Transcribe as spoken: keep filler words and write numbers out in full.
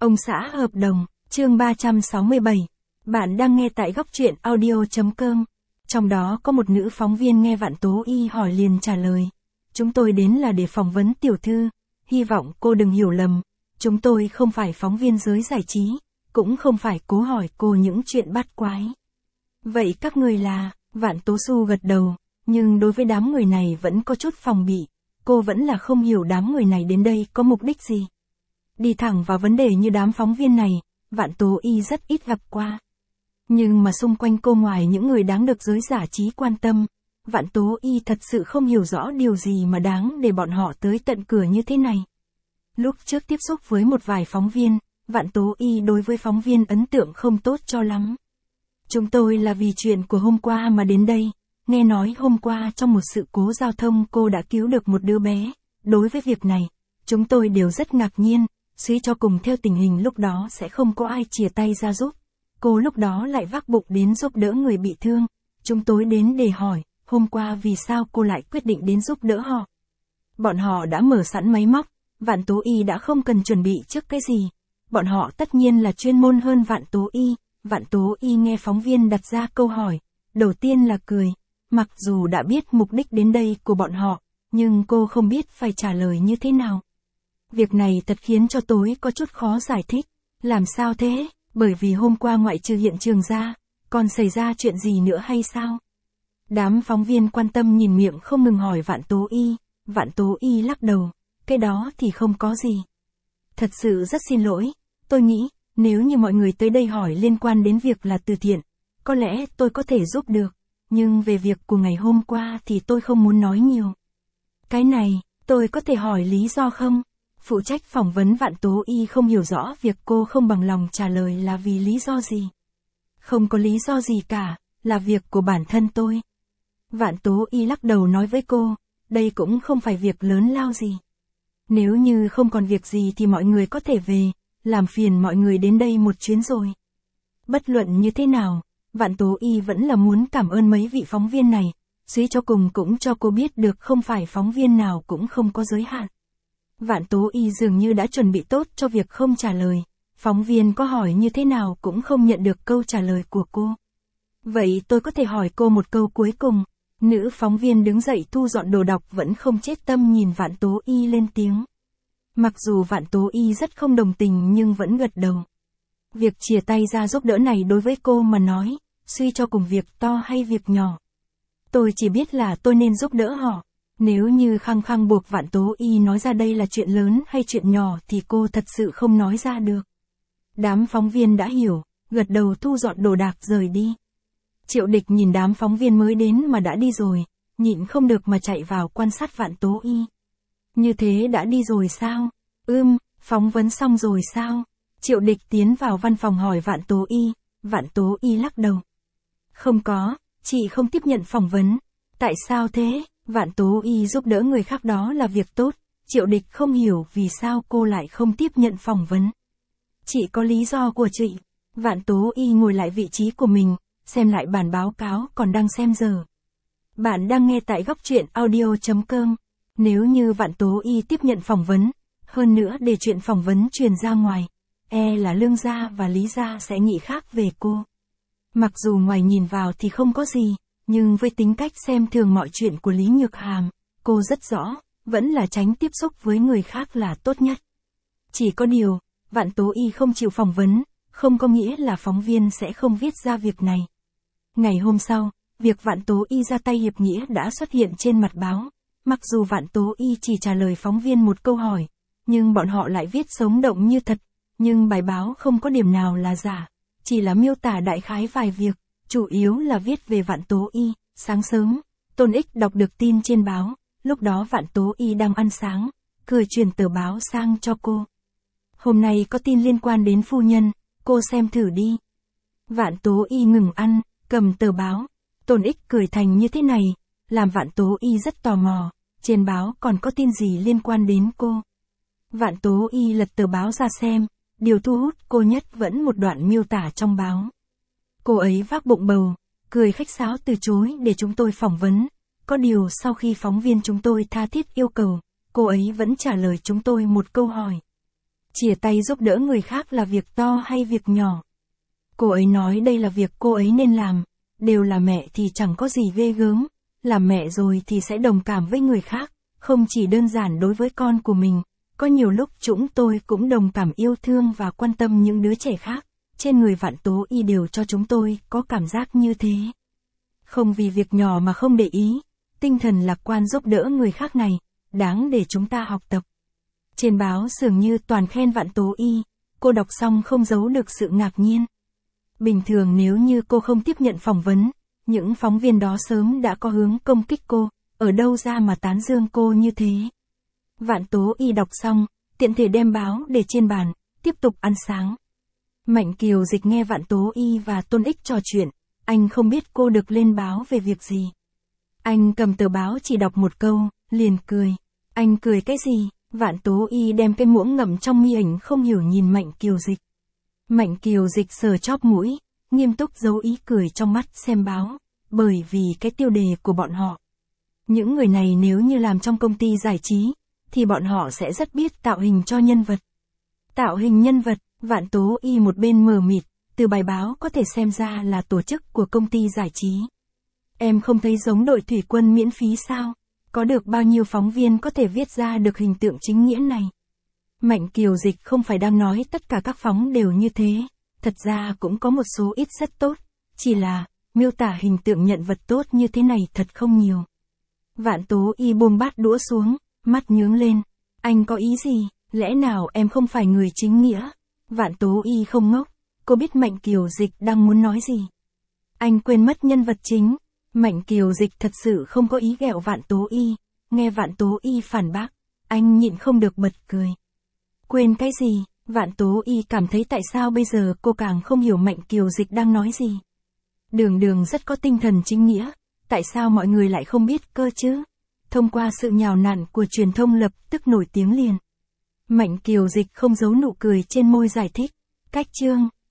Ông xã hợp đồng, chương ba trăm sáu mươi bảy. Bạn đang nghe tại góc truyện audio.com. Trong đó có một nữ phóng viên nghe Vạn Tố Y hỏi liền trả lời. Chúng tôi đến là để phỏng vấn tiểu thư. Hy vọng cô đừng hiểu lầm. Chúng tôi không phải phóng viên giới giải trí. Cũng không phải cố hỏi cô những chuyện bắt quái. Vậy các người là, Vạn Tố Xu gật đầu. Nhưng đối với đám người này vẫn có chút phòng bị. Cô vẫn là không hiểu đám người này đến đây có mục đích gì. Đi thẳng vào vấn đề như đám phóng viên này, Vạn Tố Y rất ít gặp qua. Nhưng mà xung quanh cô ngoài những người đáng được giới giải trí quan tâm, Vạn Tố Y thật sự không hiểu rõ điều gì mà đáng để bọn họ tới tận cửa như thế này. Lúc trước tiếp xúc với một vài phóng viên, Vạn Tố Y đối với phóng viên ấn tượng không tốt cho lắm. Chúng tôi là vì chuyện của hôm qua mà đến đây, nghe nói hôm qua trong một sự cố giao thông cô đã cứu được một đứa bé. Đối với việc này, chúng tôi đều rất ngạc nhiên. Suy cho cùng theo tình hình lúc đó sẽ không có ai chìa tay ra giúp. Cô lúc đó lại vác bụng đến giúp đỡ người bị thương. Chúng tôi đến để hỏi, hôm qua vì sao cô lại quyết định đến giúp đỡ họ. Bọn họ đã mở sẵn máy móc, Vạn Tố Y đã không cần chuẩn bị trước cái gì. Bọn họ tất nhiên là chuyên môn hơn Vạn Tố Y. Vạn Tố Y nghe phóng viên đặt ra câu hỏi, đầu tiên là cười. Mặc dù đã biết mục đích đến đây của bọn họ, nhưng cô không biết phải trả lời như thế nào. Việc này thật khiến cho tôi có chút khó giải thích. Làm sao thế? Bởi vì hôm qua ngoại trừ hiện trường ra, còn xảy ra chuyện gì nữa hay sao? Đám phóng viên quan tâm nhìn miệng không ngừng hỏi Vạn Tố Y. Vạn Tố Y lắc đầu. Cái đó thì không có gì. Thật sự rất xin lỗi. Tôi nghĩ, nếu như mọi người tới đây hỏi liên quan đến việc là từ thiện, có lẽ tôi có thể giúp được. Nhưng về việc của ngày hôm qua thì tôi không muốn nói nhiều. Cái này, tôi có thể hỏi lý do không? Phụ trách phỏng vấn Vạn Tố Y không hiểu rõ việc cô không bằng lòng trả lời là vì lý do gì. Không có lý do gì cả, là việc của bản thân tôi. Vạn Tố Y lắc đầu nói với cô, đây cũng không phải việc lớn lao gì. Nếu như không còn việc gì thì mọi người có thể về, làm phiền mọi người đến đây một chuyến rồi. Bất luận như thế nào, Vạn Tố Y vẫn là muốn cảm ơn mấy vị phóng viên này, suy cho cùng cũng cho cô biết được không phải phóng viên nào cũng không có giới hạn. Vạn Tố Y dường như đã chuẩn bị tốt cho việc không trả lời, phóng viên có hỏi như thế nào cũng không nhận được câu trả lời của cô. Vậy tôi có thể hỏi cô một câu cuối cùng. Nữ phóng viên đứng dậy thu dọn đồ đạc vẫn không chết tâm nhìn Vạn Tố Y lên tiếng. Mặc dù Vạn Tố Y rất không đồng tình nhưng vẫn gật đầu. Việc chìa tay ra giúp đỡ này đối với cô mà nói, suy cho cùng việc to hay việc nhỏ. Tôi chỉ biết là tôi nên giúp đỡ họ. Nếu như khăng khăng buộc Vạn Tố Y nói ra đây là chuyện lớn hay chuyện nhỏ thì cô thật sự không nói ra được. Đám phóng viên đã hiểu, gật đầu thu dọn đồ đạc rời đi. Triệu Địch nhìn đám phóng viên mới đến mà đã đi rồi, nhịn không được mà chạy vào quan sát Vạn Tố Y. Như thế đã đi rồi sao? Ưm, phỏng vấn xong rồi sao? Triệu Địch tiến vào văn phòng hỏi Vạn Tố Y, Vạn Tố Y lắc đầu. Không có, chị không tiếp nhận phỏng vấn. Tại sao thế? Vạn Tố Y giúp đỡ người khác đó là việc tốt. Triệu Địch không hiểu vì sao cô lại không tiếp nhận phỏng vấn. Chị có lý do của chị. Vạn Tố Y ngồi lại vị trí của mình, xem lại bản báo cáo còn đang xem giờ. Bạn đang nghe tại góc truyện audio.com. Nếu như Vạn Tố Y tiếp nhận phỏng vấn, hơn nữa để chuyện phỏng vấn truyền ra ngoài, e là Lương gia và Lý gia sẽ nghĩ khác về cô. Mặc dù ngoài nhìn vào thì không có gì, nhưng với tính cách xem thường mọi chuyện của Lý Nhược Hàm, cô rất rõ, vẫn là tránh tiếp xúc với người khác là tốt nhất. Chỉ có điều, Vạn Tố Y không chịu phỏng vấn, không có nghĩa là phóng viên sẽ không viết ra việc này. Ngày hôm sau, việc Vạn Tố Y ra tay hiệp nghĩa đã xuất hiện trên mặt báo. Mặc dù Vạn Tố Y chỉ trả lời phóng viên một câu hỏi, nhưng bọn họ lại viết sống động như thật, nhưng bài báo không có điểm nào là giả, chỉ là miêu tả đại khái vài việc, chủ yếu là viết về Vạn Tố Y. Sáng sớm, Tôn Ích đọc được tin trên báo, lúc đó Vạn Tố Y đang ăn sáng, cười truyền tờ báo sang cho cô. Hôm nay có tin liên quan đến phu nhân, cô xem thử đi. Vạn Tố Y ngừng ăn, cầm tờ báo, Tôn Ích cười thành như thế này, làm Vạn Tố Y rất tò mò, trên báo còn có tin gì liên quan đến cô. Vạn Tố Y lật tờ báo ra xem, điều thu hút cô nhất vẫn một đoạn miêu tả trong báo. Cô ấy vác bụng bầu, cười khách sáo từ chối để chúng tôi phỏng vấn, có điều sau khi phóng viên chúng tôi tha thiết yêu cầu, cô ấy vẫn trả lời chúng tôi một câu hỏi. Chia tay giúp đỡ người khác là việc to hay việc nhỏ? Cô ấy nói đây là việc cô ấy nên làm, đều là mẹ thì chẳng có gì ghê gớm, làm mẹ rồi thì sẽ đồng cảm với người khác, không chỉ đơn giản đối với con của mình, có nhiều lúc chúng tôi cũng đồng cảm yêu thương và quan tâm những đứa trẻ khác, trên người Vạn Tố Y đều cho chúng tôi có cảm giác như thế. Không vì việc nhỏ mà không để ý, tinh thần lạc quan giúp đỡ người khác này, đáng để chúng ta học tập. Trên báo dường như toàn khen Vạn Tố Y, cô đọc xong không giấu được sự ngạc nhiên. Bình thường nếu như cô không tiếp nhận phỏng vấn, những phóng viên đó sớm đã có hướng công kích cô, ở đâu ra mà tán dương cô như thế. Vạn Tố Y đọc xong, tiện thể đem báo để trên bàn, tiếp tục ăn sáng. Mạnh Kiều Dịch nghe Vạn Tố Y và Tôn Ích trò chuyện, anh không biết cô được lên báo về việc gì. Anh cầm tờ báo chỉ đọc một câu, liền cười. Anh cười cái gì? Vạn Tố Y đem cái muỗng ngậm trong mi ảnh không hiểu nhìn Mạnh Kiều Dịch. Mạnh Kiều Dịch sờ chóp mũi, nghiêm túc giấu ý cười trong mắt xem báo, bởi vì cái tiêu đề của bọn họ. Những người này nếu như làm trong công ty giải trí, thì bọn họ sẽ rất biết tạo hình cho nhân vật. Tạo hình nhân vật, Vạn Tố Y một bên mờ mịt, từ bài báo có thể xem ra là tổ chức của công ty giải trí. Em không thấy giống đội thủy quân miễn phí sao? Có được bao nhiêu phóng viên có thể viết ra được hình tượng chính nghĩa này? Mạnh Kiều Dịch không phải đang nói tất cả các phóng đều như thế, thật ra cũng có một số ít rất tốt, chỉ là, miêu tả hình tượng nhận vật tốt như thế này thật không nhiều. Vạn Tố Y buông bát đũa xuống, mắt nhướng lên. Anh có ý gì? Lẽ nào em không phải người chính nghĩa? Vạn Tố Y không ngốc, cô biết Mạnh Kiều Dịch đang muốn nói gì. Anh quên mất nhân vật chính. Mạnh Kiều Dịch thật sự không có ý ghẹo Vạn Tố Y, nghe Vạn Tố Y phản bác, anh nhịn không được bật cười. Quên cái gì? Vạn Tố Y cảm thấy tại sao bây giờ cô càng không hiểu Mạnh Kiều Dịch đang nói gì. Đường Đường rất có tinh thần chính nghĩa, tại sao mọi người lại không biết cơ chứ? Thông qua sự nhào nặn của truyền thông lập tức nổi tiếng liền. Mạnh Kiều Dịch không giấu nụ cười trên môi giải thích, cách chương.